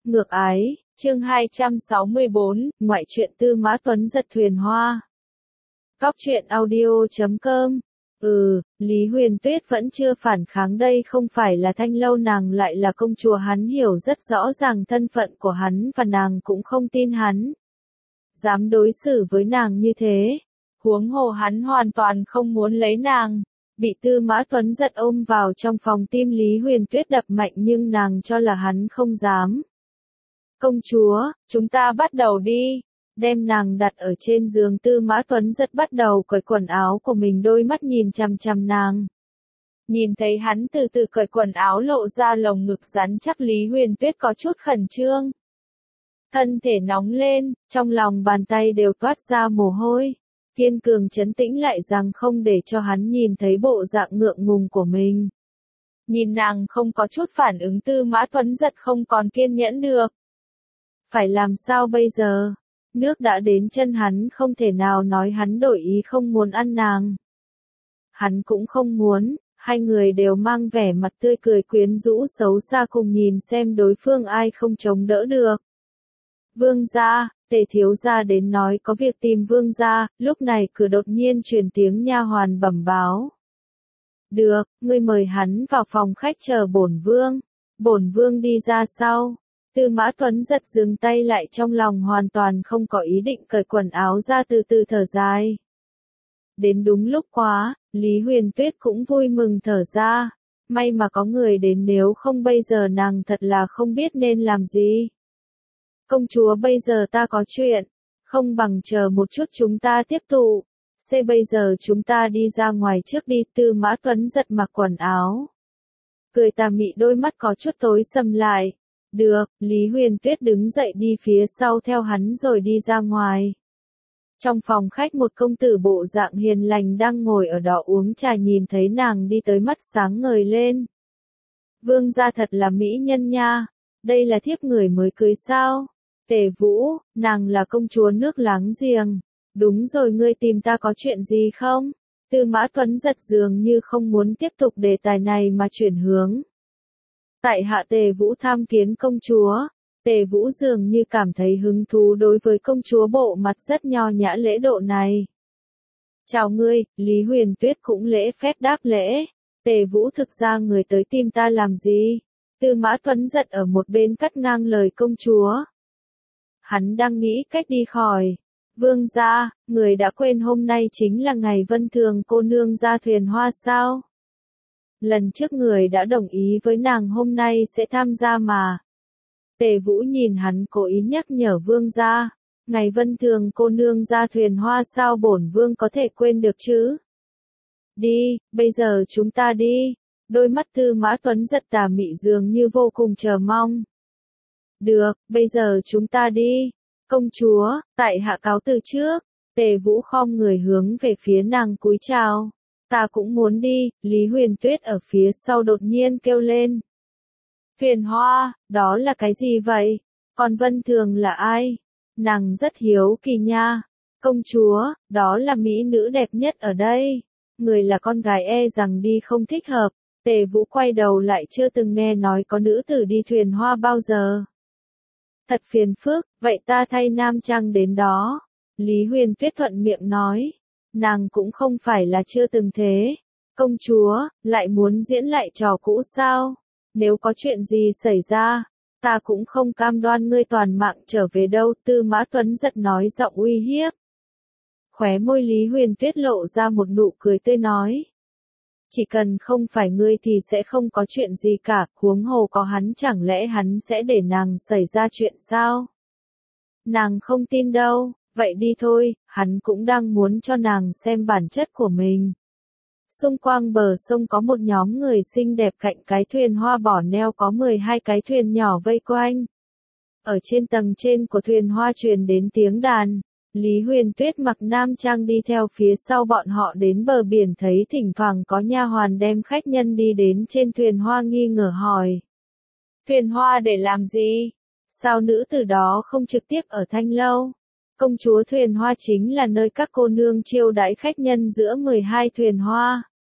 Ngược ái, chương 264, ngoại truyện Tư Mã Tuấn giật thuyền hoa. Góc truyện audio.com. Lý Huyền Tuyết vẫn chưa phản kháng, đây không phải là Thanh Lâu, nàng lại là công chúa, hắn hiểu rất rõ ràng thân phận của hắn và nàng cũng không tin hắn dám đối xử với nàng như thế. Huống hồ hắn hoàn toàn không muốn lấy nàng. Bị Tư Mã Tuấn giật ôm vào trong phòng, tim Lý Huyền Tuyết đập mạnh nhưng nàng cho là hắn không dám. Công chúa, chúng ta bắt đầu đi. Đem nàng đặt ở trên giường, Tư Mã Tuấn giật bắt đầu cởi quần áo của mình, đôi mắt nhìn chằm chằm nàng. Nhìn thấy hắn từ từ cởi quần áo lộ ra lồng ngực rắn chắc, Lý Huyền Tuyết có chút khẩn trương. Thân thể nóng lên, trong lòng bàn tay đều toát ra mồ hôi. Kiên cường trấn tĩnh lại rằng không để cho hắn nhìn thấy bộ dạng ngượng ngùng của mình. Nhìn nàng không có chút phản ứng, Tư Mã Tuấn giật không còn kiên nhẫn được. Phải làm sao bây giờ? Nước đã đến chân hắn, không thể nào nói hắn đổi ý không muốn ăn nàng. Hắn cũng không muốn, hai người đều mang vẻ mặt tươi cười quyến rũ xấu xa, cùng nhìn xem đối phương ai không chống đỡ được. Vương gia, Tề thiếu gia đến nói có việc tìm vương gia. Lúc này cửa đột nhiên truyền tiếng nha hoàn bẩm báo. Được, ngươi mời hắn vào phòng khách chờ bổn vương. Bổn vương đi ra sau. Tư Mã Tuấn giật dừng tay lại, trong lòng hoàn toàn không có ý định cởi quần áo ra, từ từ thở dài. Đến đúng lúc quá, Lý Huyền Tuyết cũng vui mừng thở ra. May mà có người đến, nếu không bây giờ nàng thật là không biết nên làm gì. Công chúa, bây giờ ta có chuyện, không bằng chờ một chút chúng ta tiếp tục. Bây giờ chúng ta đi ra ngoài trước đi. Tư Mã Tuấn giật mặc quần áo, cười tà mị, đôi mắt có chút tối sầm lại. Được, Lý Huyền Tuyết đứng dậy đi phía sau theo hắn rồi đi ra ngoài. Trong phòng khách, một công tử bộ dạng hiền lành đang ngồi ở đó uống trà, nhìn thấy nàng đi tới mắt sáng ngời lên. Vương gia thật là mỹ nhân nha, đây là thiếp người mới cưới sao? Tề Vũ, nàng là công chúa nước láng giềng. Đúng rồi, ngươi tìm ta có chuyện gì không? Tư Mã Tuấn giật dường như không muốn tiếp tục đề tài này mà chuyển hướng. Tại hạ Tề Vũ tham kiến công chúa. Tề Vũ dường như cảm thấy hứng thú đối với công chúa bộ mặt rất nho nhã lễ độ này. Chào ngươi, Lý Huyền Tuyết cũng lễ phép đáp lễ. Tề Vũ, thực ra người tới tìm ta làm gì? Tư Mã Tuấn giật ở một bên cắt ngang lời công chúa. Hắn đang nghĩ cách đi khỏi. Vương gia, người đã quên hôm nay chính là ngày Vân Thường cô nương ra thuyền hoa sao? Lần trước người đã đồng ý với nàng hôm nay sẽ tham gia mà. Tề Vũ nhìn hắn, cố ý nhắc nhở vương gia. Ngày Vân Thường cô nương ra thuyền hoa sao bổn vương có thể quên được chứ? Đi, bây giờ chúng ta đi. Đôi mắt Tư Mã Tuấn giật tà mị dường như vô cùng chờ mong. Được, bây giờ chúng ta đi. Công chúa, tại hạ cáo từ trước. Tề Vũ khom người hướng về phía nàng cúi chào. Ta cũng muốn đi. Lý Huyền Tuyết ở phía sau đột nhiên kêu lên. Thuyền hoa, đó là cái gì vậy? Còn Vân Thường là ai? Nàng rất hiếu kỳ nha. Công chúa, đó là mỹ nữ đẹp nhất ở đây. Người là con gái e rằng đi không thích hợp. Tề Vũ quay đầu lại, chưa từng nghe nói có nữ tử đi thuyền hoa bao giờ. Thật phiền phức, vậy ta thay nam trang đến đó. Lý Huyền Tuyết thuận miệng nói. Nàng cũng không phải là chưa từng thế. Công chúa, lại muốn diễn lại trò cũ sao? Nếu có chuyện gì xảy ra, ta cũng không cam đoan ngươi toàn mạng trở về đâu. Tư Mã Tuấn giật nói giọng uy hiếp. Khóe môi Lý Huyền Tuyết lộ ra một nụ cười tươi nói. Chỉ cần không phải ngươi thì sẽ không có chuyện gì cả, huống hồ có hắn chẳng lẽ hắn sẽ để nàng xảy ra chuyện sao? Nàng không tin đâu, vậy đi thôi, hắn cũng đang muốn cho nàng xem bản chất của mình. Xung quanh bờ sông có một nhóm người xinh đẹp, cạnh cái thuyền hoa bỏ neo có 12 cái thuyền nhỏ vây quanh. Ở trên tầng trên của thuyền hoa truyền đến tiếng đàn. Lý Huyền Tuyết mặc nam trang đi theo phía sau bọn họ đến bờ biển, thấy thỉnh thoảng có nha hoàn đem khách nhân đi đến trên thuyền hoa, nghi ngờ hỏi. Thuyền hoa để làm gì? Sao nữ tử đó không trực tiếp ở Thanh Lâu? Công chúa, thuyền hoa chính là nơi các cô nương chiêu đãi khách nhân giữa 12 thuyền hoa.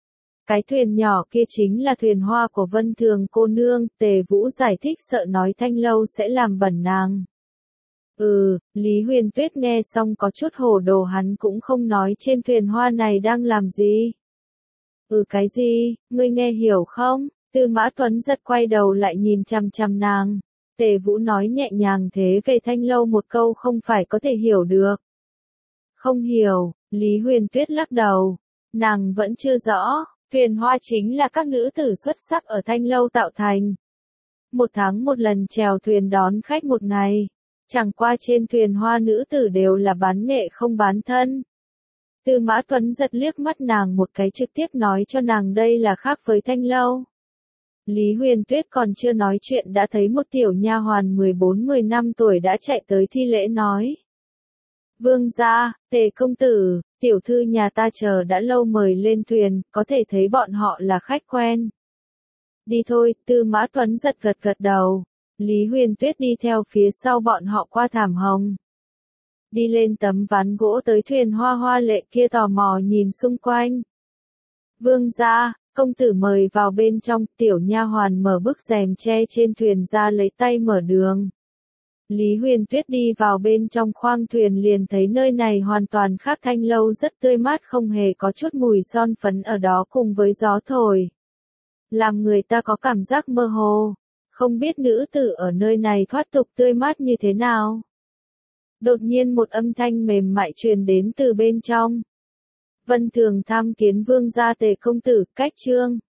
Cái thuyền nhỏ kia chính là thuyền hoa của Vân Thường cô nương, Tề Vũ giải thích sợ nói Thanh Lâu sẽ làm bẩn nàng. Lý Huyền Tuyết nghe xong có chút hồ đồ, hắn cũng không nói trên thuyền hoa này đang làm gì. Cái gì, ngươi nghe hiểu không? Tư Mã Tuấn giật quay đầu lại nhìn chằm chằm nàng. Tề Vũ nói nhẹ nhàng thế về Thanh Lâu một câu không phải có thể hiểu được. Không hiểu, Lý Huyền Tuyết lắc đầu. Nàng vẫn chưa rõ, thuyền hoa chính là các nữ tử xuất sắc ở Thanh Lâu tạo thành. Một tháng một lần chèo thuyền đón khách một ngày. Chẳng qua trên thuyền hoa nữ tử đều là bán nghệ không bán thân. Tư Mã Tuấn giật liếc mắt nàng một cái trực tiếp nói cho nàng đây là khác với Thanh Lâu. Lý Huyền Tuyết còn chưa nói chuyện đã thấy một tiểu nha hoàn 14-15 tuổi đã chạy tới thi lễ nói. Vương gia, Tề công tử, tiểu thư nhà ta chờ đã lâu mời lên thuyền, có thể thấy bọn họ là khách quen. Đi thôi, Tư Mã Tuấn giật gật gật đầu. Lý Huyền Tuyết đi theo phía sau bọn họ qua thảm hồng. Đi lên tấm ván gỗ tới thuyền hoa hoa lệ kia tò mò nhìn xung quanh. Vương gia, công tử mời vào bên trong, tiểu nha hoàn mở bức rèm che trên thuyền ra lấy tay mở đường. Lý Huyền Tuyết đi vào bên trong khoang thuyền liền thấy nơi này hoàn toàn khác Thanh Lâu, rất tươi mát, không hề có chút mùi son phấn ở đó cùng với gió thổi. Làm người ta có cảm giác mơ hồ, không biết nữ tử ở nơi này thoát tục tươi mát như thế nào. Đột nhiên một âm thanh mềm mại truyền đến từ bên trong. Vân Thường tham kiến vương gia Tề công tử, cách trương.